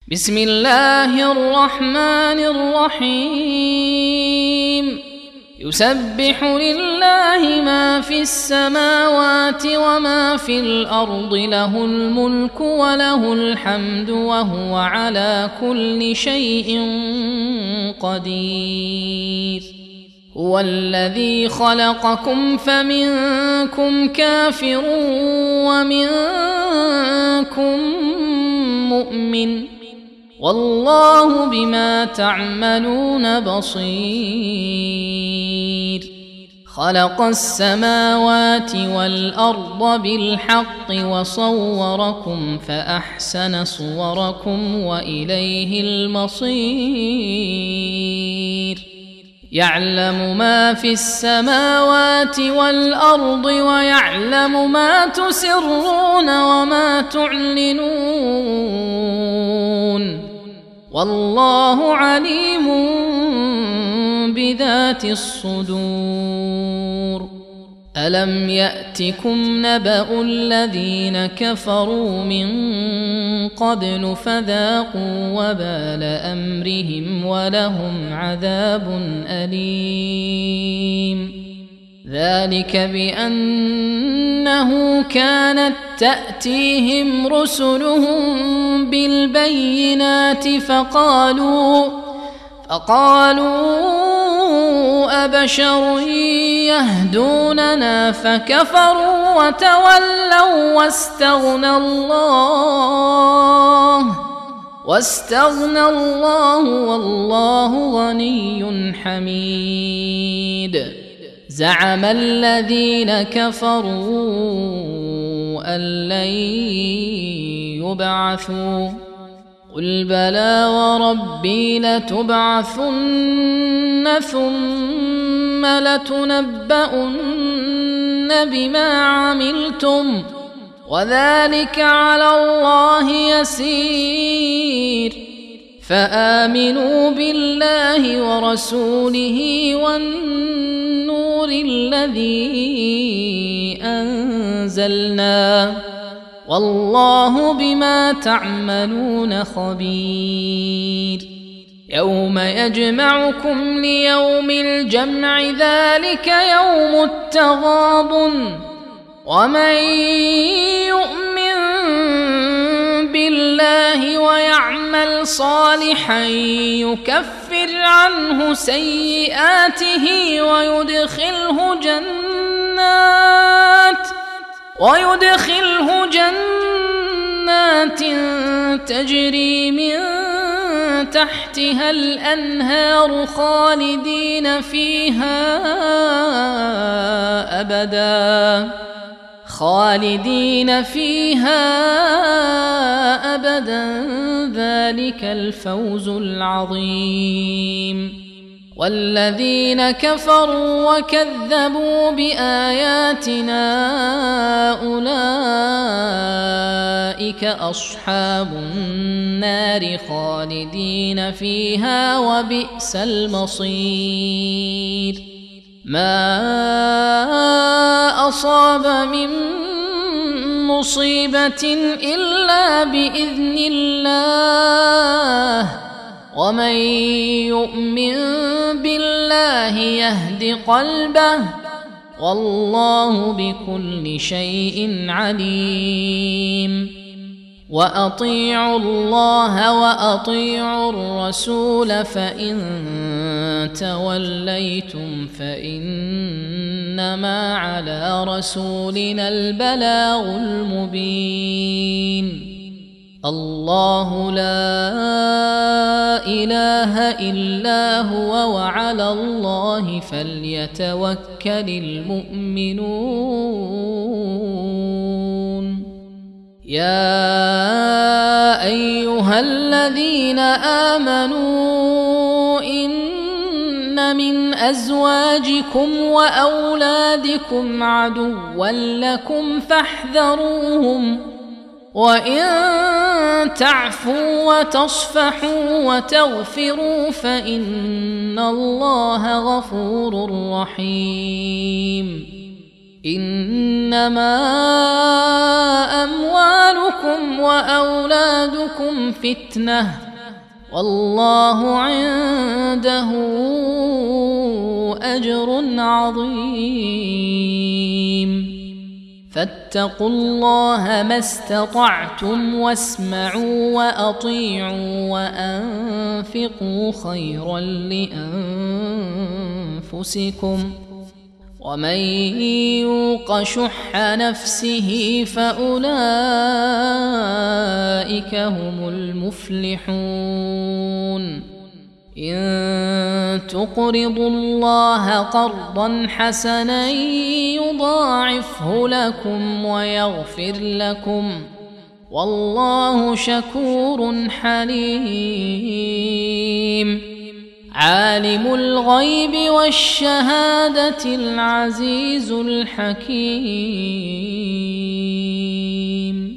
بسم الله الرحمن الرحيم يسبح لله ما في السماوات وما في الأرض له الملك وله الحمد وهو على كل شيء قدير هو الذي خلقكم فمنكم كافر ومنكم مؤمن والله بما تعملون بصير خلق السماوات والأرض بالحق وصوركم فأحسن صوركم وإليه المصير يعلم ما في السماوات والأرض ويعلم ما تسرون وما تعلنون والله عليم بذات الصدور ألم يأتكم نبأ الذين كفروا من قبل فذاقوا وبال أمرهم ولهم عذاب أليم ذلك بأنه كانت تأتيهم رسلهم بالبينات فقالوا أبشر يهدوننا فكفروا وتولوا واستغنى الله والله غني حميد زعم الذين كفروا أن لن يبعثوا قل بلى وربي لتبعثن ثم لتنبؤن بما عملتم وذلك على الله يسير فآمنوا بالله ورسوله والنور الذي أنزلنا والله بما تعملون خبير يوم يجمعكم ليوم الجمع ذلك يوم التغابن ومن يؤمن بالله ويعمل صالحا يكفر عنه سيئاته ويدخله جنات تجري من تحتها الأنهار خالدين فيها أبدا ذلك الفوز العظيم والذين كفروا وكذبوا بآياتنا أولئك أصحاب النار خالدين فيها وبئس المصير ما أصاب من مصيبة إلا بإذن الله ومن يؤمن بالله يهد قلبه والله بكل شيء عليم وأطيعوا الله وأطيعوا الرسول فإن توليتم فإنما على رسولنا البلاغ المبين الله لا إله إلا هو وعلى الله فليتوكل المؤمنون يا أيها الذين آمنوا إن من أزواجكم وأولادكم عدوا لكم فاحذروهم وإن تعفوا وتصفحوا وتغفروا فإن الله غفور رحيم إنما أموالكم وأولادكم فتنة والله عنده أجر عظيم فاتقوا الله ما استطعتم واسمعوا وأطيعوا وأنفقوا خيرا لأنفسكم ومن يوق شح نفسه فأولئك هم المفلحون إن تقرضوا الله قرضا حسنا يضاعفه لكم ويغفر لكم والله شكور حليم عالم الغيب والشهادة العزيز الحكيم